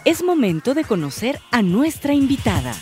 Es momento de conocer a nuestra invitada.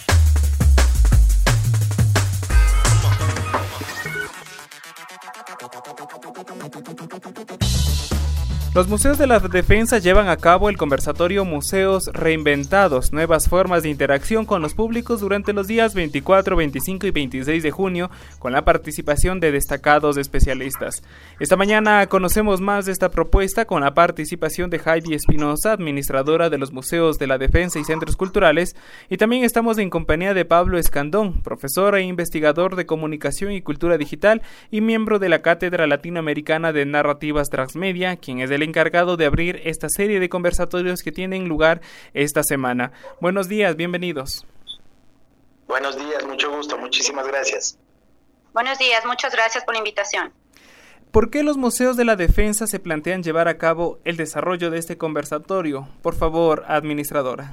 Los museos de la defensa llevan a cabo el conversatorio Museos Reinventados, nuevas formas de interacción con los públicos durante los días 24, 25 y 26 de junio, con la participación de destacados especialistas. Esta mañana conocemos más de esta propuesta con la participación de Heidi Espinosa, administradora de los Museos de la Defensa y Centros Culturales, y también estamos en compañía de Pablo Escandón, profesor e investigador de Comunicación y Cultura Digital y miembro de la Cátedra Latinoamericana de Narrativas Transmedia, quien es el encargado de abrir esta serie de conversatorios que tienen lugar esta semana. Buenos días, bienvenidos. Buenos días, mucho gusto, muchísimas gracias. Buenos días, muchas gracias por la invitación. ¿Por qué los museos de la defensa se plantean llevar a cabo el desarrollo de este conversatorio? Por favor, administradora.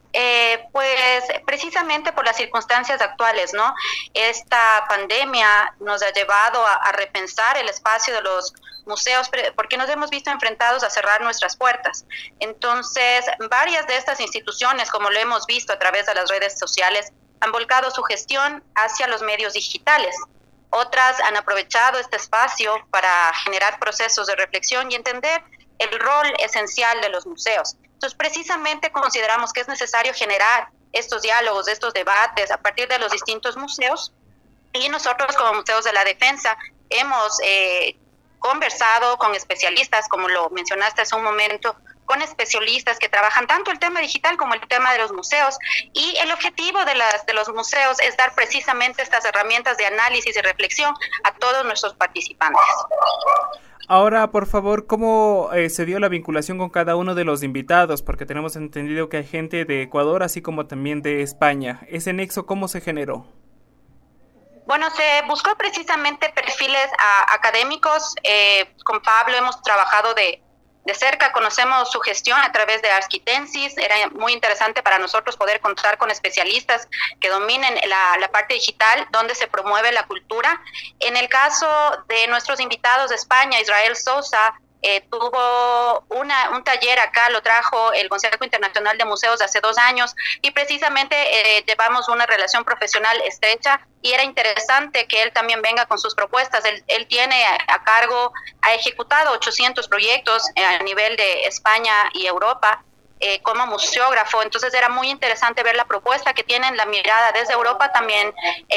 Pues precisamente por las circunstancias actuales, ¿no? Esta pandemia nos ha llevado a repensar el espacio de los museos porque nos hemos visto enfrentados a cerrar nuestras puertas. Entonces, varias de estas instituciones, como lo hemos visto a través de las redes sociales, han volcado su gestión hacia los medios digitales. Otras han aprovechado este espacio para generar procesos de reflexión y entender el rol esencial de los museos. Entonces, precisamente consideramos que es necesario generar estos diálogos, estos debates a partir de los distintos museos, y nosotros como Museos de la Defensa hemos conversado con especialistas, como lo mencionaste hace un momento, con especialistas que trabajan tanto el tema digital como el tema de los museos, y el objetivo de los museos es dar precisamente estas herramientas de análisis y reflexión a todos nuestros participantes. Ahora, por favor, ¿cómo se dio la vinculación con cada uno de los invitados? Porque tenemos entendido que hay gente de Ecuador, así como también de España. ¿Ese nexo cómo se generó? Bueno, se buscó precisamente perfiles académicos. Con Pablo hemos trabajado de cerca, conocemos su gestión a través de Arquitensis. Era muy interesante para nosotros poder contar con especialistas que dominen la parte digital, donde se promueve la cultura. En el caso de nuestros invitados de España, Israel Sosa, tuvo un taller acá, lo trajo el Consejo Internacional de Museos hace 2 años, y precisamente llevamos una relación profesional estrecha, y era interesante que él también venga con sus propuestas. Él tiene a cargo, ha ejecutado 800 proyectos a nivel de España y Europa como museógrafo. Entonces era muy interesante ver la propuesta que tienen, la mirada desde Europa también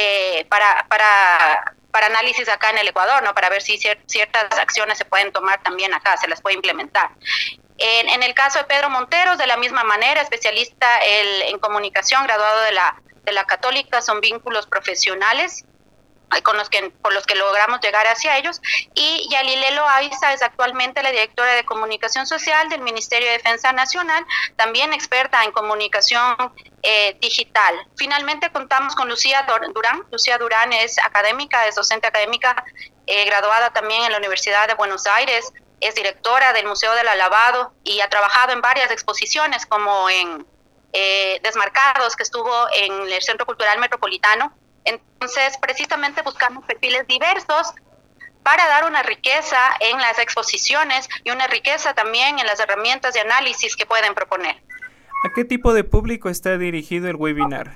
para análisis acá en el Ecuador, ¿no? Para ver si ciertas acciones se pueden tomar también acá, se las puede implementar. En el caso de Pedro Monteros, de la misma manera, especialista en comunicación, graduado de la Católica, son vínculos profesionales por los que logramos llegar hacia ellos. Y Yalilelo Aiza es actualmente la directora de Comunicación Social del Ministerio de Defensa Nacional, también experta en comunicación digital. Finalmente contamos con Lucía Durán. Lucía Durán es académica, es docente académica, graduada también en la Universidad de Buenos Aires, es directora del Museo del Alabado y ha trabajado en varias exposiciones, como en Desmarcados, que estuvo en el Centro Cultural Metropolitano. Entonces, precisamente buscamos perfiles diversos para dar una riqueza en las exposiciones y una riqueza también en las herramientas de análisis que pueden proponer. ¿A qué tipo de público está dirigido el webinar?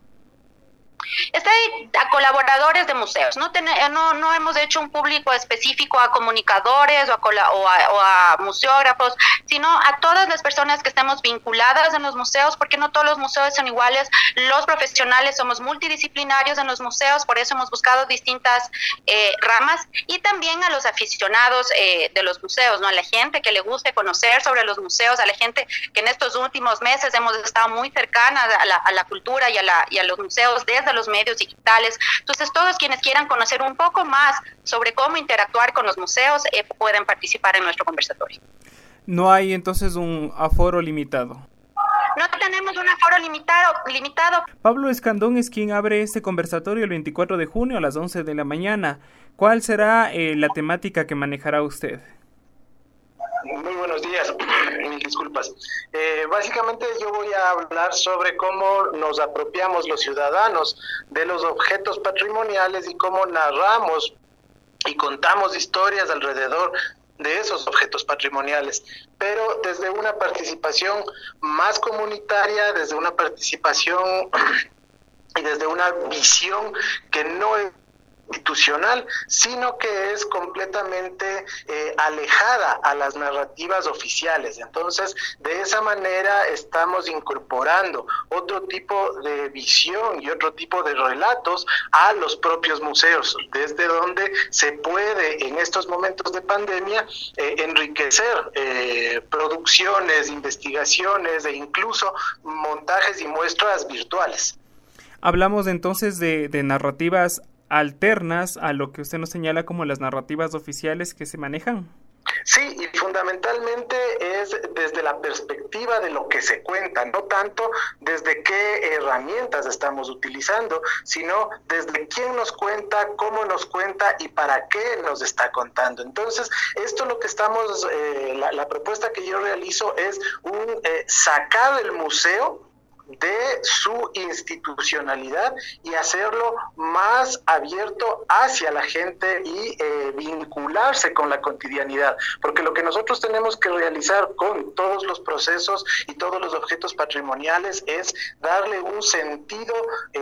Está a colaboradores de museos. No hemos hecho un público específico a comunicadores o a museógrafos, sino a todas las personas que estemos vinculadas en los museos, porque no todos los museos son iguales. Los profesionales somos multidisciplinarios en los museos, por eso hemos buscado distintas ramas, y también a los aficionados de los museos, ¿no? A la gente que le guste conocer sobre los museos, a la gente que en estos últimos meses hemos estado muy cercana a la cultura y a los museos desde los medios digitales. Entonces, todos quienes quieran conocer un poco más sobre cómo interactuar con los museos pueden participar en nuestro conversatorio. ¿No hay entonces un aforo limitado? No tenemos un aforo limitado. Pablo Escandón es quien abre este conversatorio el 24 de junio a las 11 de la mañana. ¿Cuál será la temática que manejará usted? Muy buenos días, mil disculpas. Básicamente yo voy a hablar sobre cómo nos apropiamos los ciudadanos de los objetos patrimoniales y cómo narramos y contamos historias alrededor de esos objetos patrimoniales, pero desde una participación más comunitaria, desde una participación y desde una visión que no es institucional, sino que es completamente alejada a las narrativas oficiales. Entonces, de esa manera estamos incorporando otro tipo de visión y otro tipo de relatos a los propios museos, desde donde se puede, en estos momentos de pandemia, enriquecer producciones, investigaciones e incluso montajes y muestras virtuales. Hablamos entonces de narrativas alternas a lo que usted nos señala como las narrativas oficiales que se manejan. Sí, y fundamentalmente es desde la perspectiva de lo que se cuenta, no tanto desde qué herramientas estamos utilizando, sino desde quién nos cuenta, cómo nos cuenta y para qué nos está contando. Entonces, esto lo que estamos, la propuesta que yo realizo es sacar el museo de su institucionalidad y hacerlo más abierto hacia la gente y vincularse con la cotidianidad, porque lo que nosotros tenemos que realizar con todos los procesos y todos los objetos patrimoniales es darle un sentido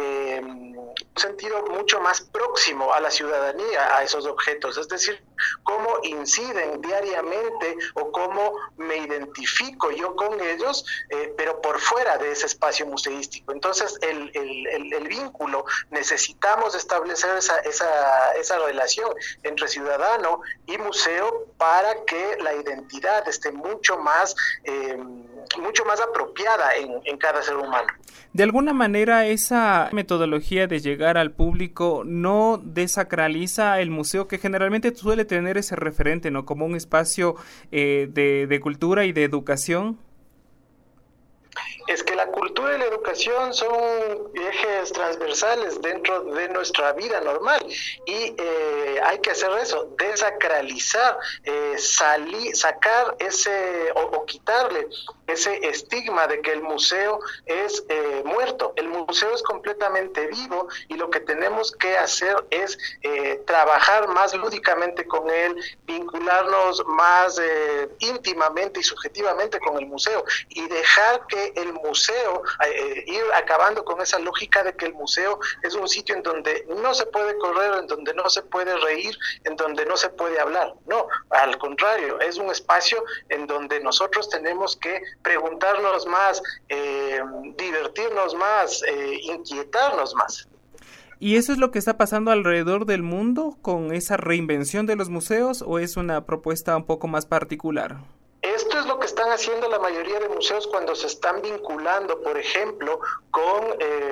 mucho más próximo a la ciudadanía, a esos objetos, es decir, cómo inciden diariamente o cómo me identifico yo con ellos, pero por fuera de ese espacio museístico. Entonces, el vínculo, necesitamos establecer esa relación entre ciudadano y museo para que la identidad esté mucho más apropiada en cada ser humano. De alguna manera, esa metodología de llegar al público no desacraliza el museo, que generalmente suele tener ese referente, ¿no?, como un espacio de cultura y de educación. Es que la cultura y la educación son ejes transversales dentro de nuestra vida normal y hay que hacer eso, desacralizar, sacar o quitarle ese estigma de que el museo es muerto. El museo es completamente vivo y lo que tenemos que hacer es trabajar más lúdicamente con él, vincularnos más íntimamente y subjetivamente con el museo y dejar que el museo, ir acabando con esa lógica de que el museo es un sitio en donde no se puede correr, en donde no se puede reír, en donde no se puede hablar. No, al contrario, es un espacio en donde nosotros tenemos que preguntarnos más, divertirnos más, inquietarnos más. ¿Y eso es lo que está pasando alrededor del mundo con esa reinvención de los museos o es una propuesta un poco más particular? Esto es lo que están haciendo la mayoría de museos cuando se están vinculando, por ejemplo, con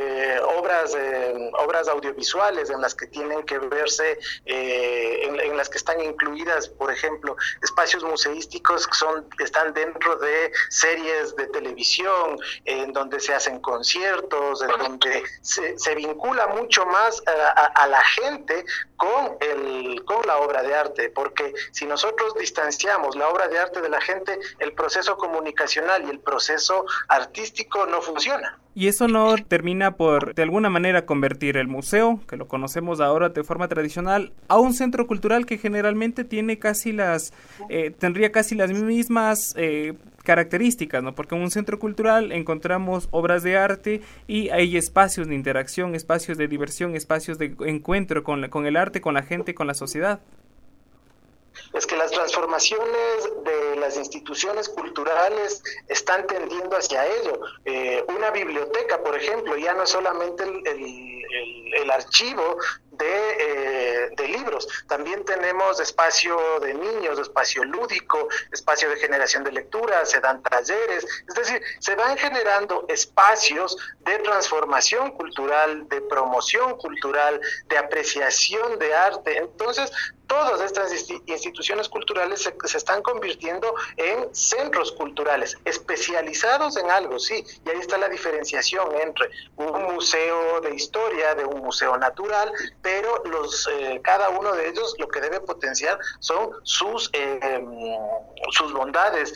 obras audiovisuales en las que tienen que verse, en las que están incluidas, por ejemplo, espacios museísticos que están dentro de series de televisión, en donde se hacen conciertos, en donde se vincula mucho más a la gente con la obra de arte, porque si nosotros distanciamos la obra de arte de la gente, el proceso comunicacional y el proceso artístico no funciona. ¿Y eso no termina por, de alguna manera, convertir el museo, que lo conocemos ahora de forma tradicional, a un centro cultural que generalmente tiene tendría casi las mismas características, ¿no? Porque en un centro cultural encontramos obras de arte y hay espacios de interacción, espacios de diversión, espacios de encuentro con el arte, con la gente, con la sociedad. Es que las transformaciones de las instituciones culturales están tendiendo hacia ello. Una biblioteca, por ejemplo, ya no es solamente el archivo de libros, también tenemos espacio de niños, espacio lúdico, espacio de generación de lectura, se dan talleres, es decir, se van generando espacios de transformación cultural, de promoción cultural, de apreciación de arte. Entonces, todas estas instituciones culturales se están convirtiendo en centros culturales, especializados en algo, sí, y ahí está la diferenciación entre un museo de historia, de un museo natural, pero cada uno de ellos lo que debe potenciar son sus sus bondades,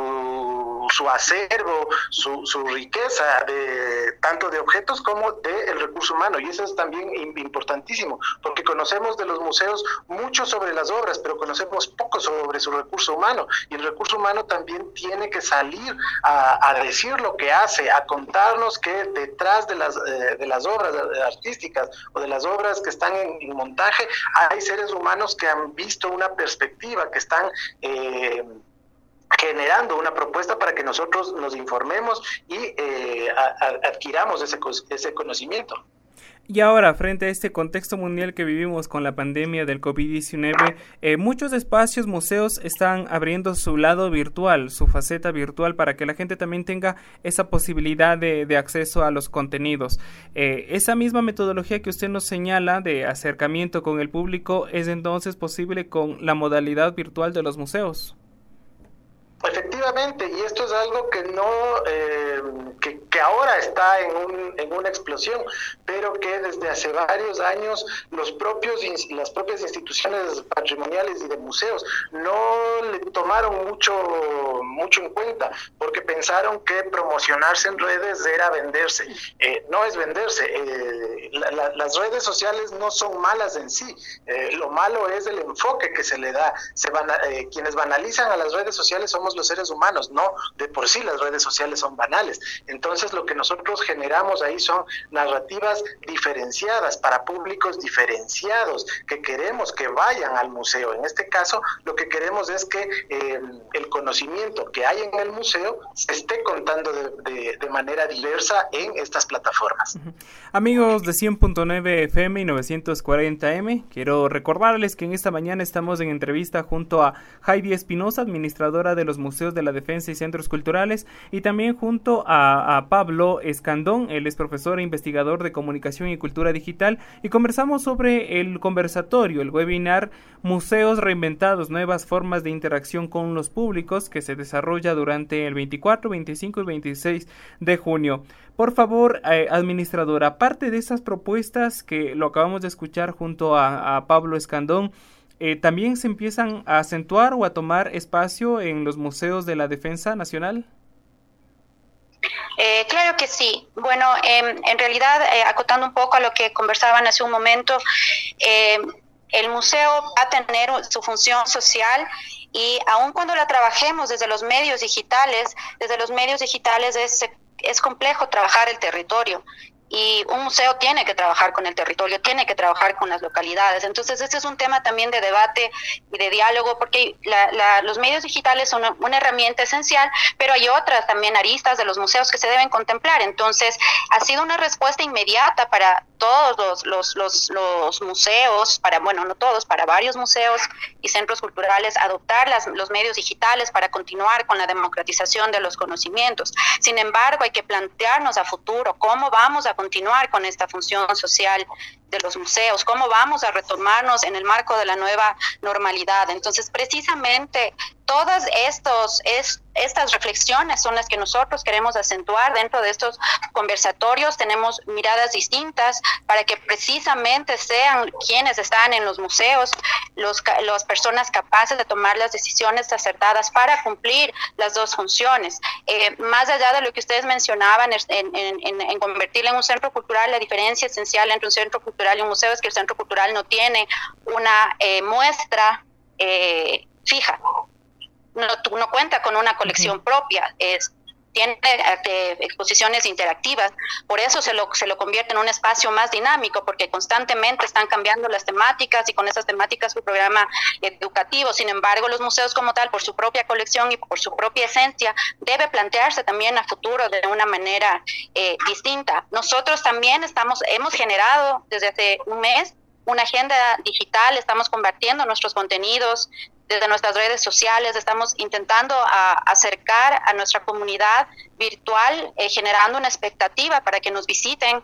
su acervo, su riqueza, tanto de objetos como del recurso humano. Y eso es también importantísimo, porque conocemos de los museos mucho sobre las obras, pero conocemos poco sobre su recurso humano. Y el recurso humano también tiene que salir a decir lo que hace, a contarnos que detrás de las obras artísticas o de las obras que están en montaje hay seres humanos que han visto una perspectiva, que están generando una propuesta para que nosotros nos informemos y adquiramos ese conocimiento. Y ahora, frente a este contexto mundial que vivimos con la pandemia del COVID-19, muchos espacios, museos están abriendo su lado virtual, su faceta virtual, para que la gente también tenga esa posibilidad de acceso a los contenidos. Esa misma metodología que usted nos señala de acercamiento con el público es entonces posible con la modalidad virtual de los museos. Efectivamente, y esto es algo que no que ahora está en una explosión, pero que desde hace varios años las propias instituciones patrimoniales y de museos no le tomaron mucho en cuenta, porque pensaron que promocionarse en redes era venderse. No es venderse. Las redes sociales no son malas en sí. Lo malo es el enfoque que se le da. Quienes banalizan a las redes sociales somos los seres humanos, no de por sí las redes sociales son banales. Entonces lo que nosotros generamos ahí son narrativas diferenciadas para públicos diferenciados que queremos que vayan al museo. En este caso lo que queremos es que el conocimiento que hay en el museo se esté contando de manera diversa en estas plataformas. Amigos de 100.9 FM y 940M, quiero recordarles que en esta mañana estamos en entrevista junto a Heidi Espinosa, administradora de los Museos de la Defensa y Centros Culturales, y también junto a Pablo Escandón. Él es profesor e investigador de Comunicación y Cultura Digital, y conversamos sobre el conversatorio, el webinar Museos Reinventados, nuevas formas de interacción con los públicos, que se desarrolla durante el 24, 25 y 26 de junio. Por favor, administradora, aparte de esas propuestas que lo acabamos de escuchar junto a Pablo Escandón, ¿también se empiezan a acentuar o a tomar espacio en los museos de la Defensa Nacional? Claro que sí. Bueno, en realidad, acotando un poco a lo que conversaban hace un momento, el museo va a tener su función social, y aun cuando la trabajemos desde los medios digitales es complejo trabajar el territorio. Y un museo tiene que trabajar con el territorio, tiene que trabajar con las localidades. Entonces, este es un tema también de debate y de diálogo, porque los medios digitales son una herramienta esencial, pero hay otras también aristas de los museos que se deben contemplar. Entonces, ha sido una respuesta inmediata para todos los museos, para varios museos y centros culturales, adoptar los medios digitales para continuar con la democratización de los conocimientos. Sin embargo, hay que plantearnos a futuro cómo vamos a continuar con esta función social de los museos, cómo vamos a retomarnos en el marco de la nueva normalidad. Entonces, precisamente, todas estas reflexiones son las que nosotros queremos acentuar dentro de estos conversatorios. Tenemos miradas distintas para que precisamente sean quienes están en los museos las personas capaces de tomar las decisiones acertadas para cumplir las dos funciones. Más allá de lo que ustedes mencionaban en convertirlo en un centro cultural, la diferencia esencial entre un centro cultural y un museo es que el centro cultural no tiene una muestra fija. No cuenta con una colección propia, tiene exposiciones interactivas, por eso se lo convierte en un espacio más dinámico, porque constantemente están cambiando las temáticas y con esas temáticas su programa educativo. Sin embargo, los museos como tal, por su propia colección y por su propia esencia, debe plantearse también a futuro de una manera distinta. Nosotros también hemos generado desde hace un mes una agenda digital, estamos compartiendo nuestros contenidos desde nuestras redes sociales, estamos intentando acercar a nuestra comunidad virtual, generando una expectativa para que nos visiten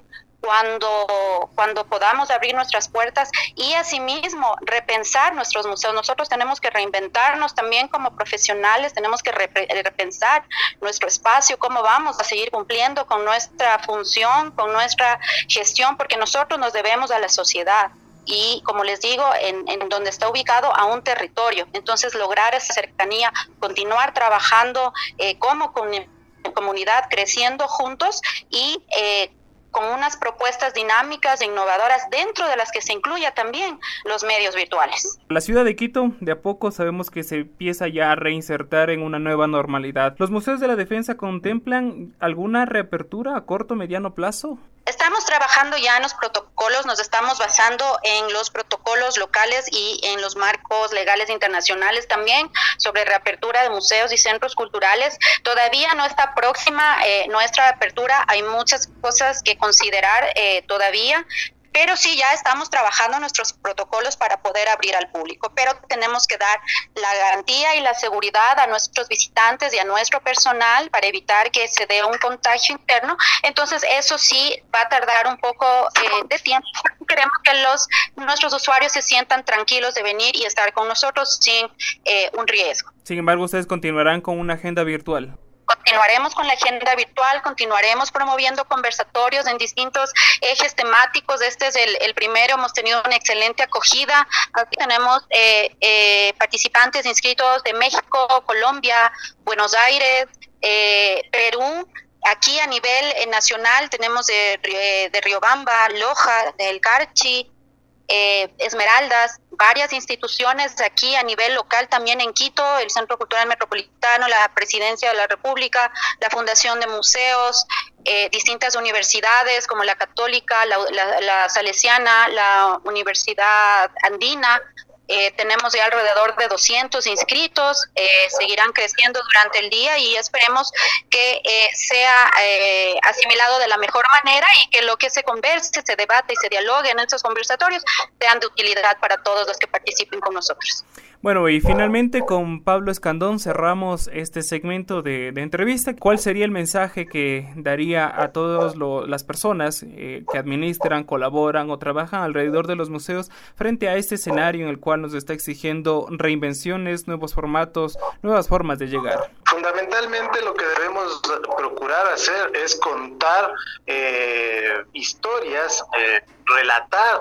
cuando podamos abrir nuestras puertas y asimismo repensar nuestros museos. Nosotros tenemos que reinventarnos también como profesionales, tenemos que repensar nuestro espacio, cómo vamos a seguir cumpliendo con nuestra función, con nuestra gestión, porque nosotros nos debemos a la sociedad. y, como les digo, en donde está ubicado a un territorio. Entonces, lograr esa cercanía, continuar trabajando como comunidad, creciendo juntos y con unas propuestas dinámicas e innovadoras dentro de las que se incluya también los medios virtuales. La ciudad de Quito, de a poco sabemos que se empieza ya a reinsertar en una nueva normalidad. ¿Los museos de la defensa contemplan alguna reapertura a corto o mediano plazo? Estamos trabajando ya en los protocolos, nos estamos basando en los protocolos locales y en los marcos legales internacionales también sobre reapertura de museos y centros culturales. Todavía no está próxima nuestra apertura, hay muchas cosas que considerar todavía, pero sí ya estamos trabajando nuestros protocolos para poder abrir al público, pero tenemos que dar la garantía y la seguridad a nuestros visitantes y a nuestro personal para evitar que se dé un contagio interno. Entonces eso sí va a tardar un poco de tiempo. Queremos que nuestros usuarios se sientan tranquilos de venir y estar con nosotros sin un riesgo. Sin embargo, ustedes continuarán con una agenda virtual. Continuaremos con la agenda virtual, continuaremos promoviendo conversatorios en distintos ejes temáticos. Este es el primero, hemos tenido una excelente acogida. Aquí tenemos participantes inscritos de México, Colombia, Buenos Aires, Perú. Aquí a nivel nacional tenemos de Riobamba, Loja, del Carchi, Esmeraldas, varias instituciones aquí a nivel local, también en Quito, el Centro Cultural Metropolitano, la Presidencia de la República, la Fundación de Museos, distintas universidades como la Católica, la Salesiana, la Universidad Andina. Tenemos ya alrededor de 200 inscritos, seguirán creciendo durante el día y esperemos que sea asimilado de la mejor manera y que lo que se converse, se debate y se dialogue en estos conversatorios sean de utilidad para todos los que participen con nosotros. Bueno, y finalmente con Pablo Escandón cerramos este segmento de entrevista. ¿Cuál sería el mensaje que daría a todas las personas que administran, colaboran o trabajan alrededor de los museos frente a este escenario en el cual nos está exigiendo reinvenciones, nuevos formatos, nuevas formas de llegar? Fundamentalmente lo que debemos procurar hacer es contar historias, relatar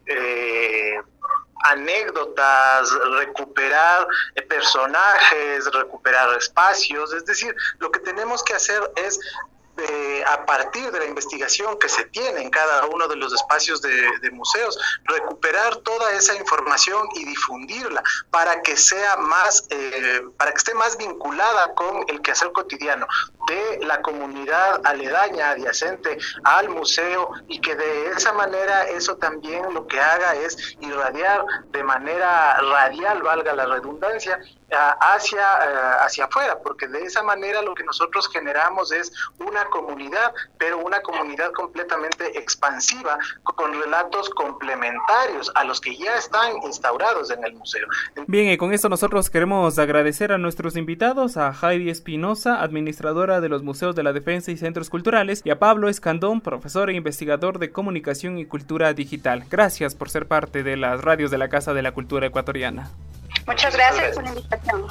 anécdotas, recuperar personajes, recuperar espacios. Es decir, lo que tenemos que hacer es a partir de la investigación que se tiene en cada uno de los espacios de museos, recuperar toda esa información y difundirla para que sea más, para que esté más vinculada con el quehacer cotidiano de la comunidad aledaña, adyacente al museo, y que de esa manera eso también lo que haga es irradiar de manera radial, valga la redundancia, hacia afuera, porque de esa manera lo que nosotros generamos es una comunidad, pero una comunidad completamente expansiva, con relatos complementarios a los que ya están instaurados en el museo. Bien, y con esto nosotros queremos agradecer a nuestros invitados, a Heidi Espinosa, administradora de los Museos de la Defensa y Centros Culturales, y a Pablo Escandón, profesor e investigador de Comunicación y Cultura Digital. Gracias por ser parte de las radios de la Casa de la Cultura Ecuatoriana. Muchas gracias por la invitación.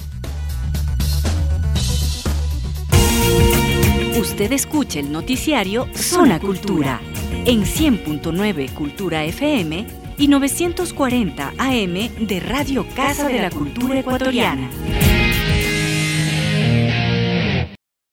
Usted escucha el noticiario Zona Cultura en 100.9 Cultura FM y 940 AM de Radio Casa de la Cultura Ecuatoriana.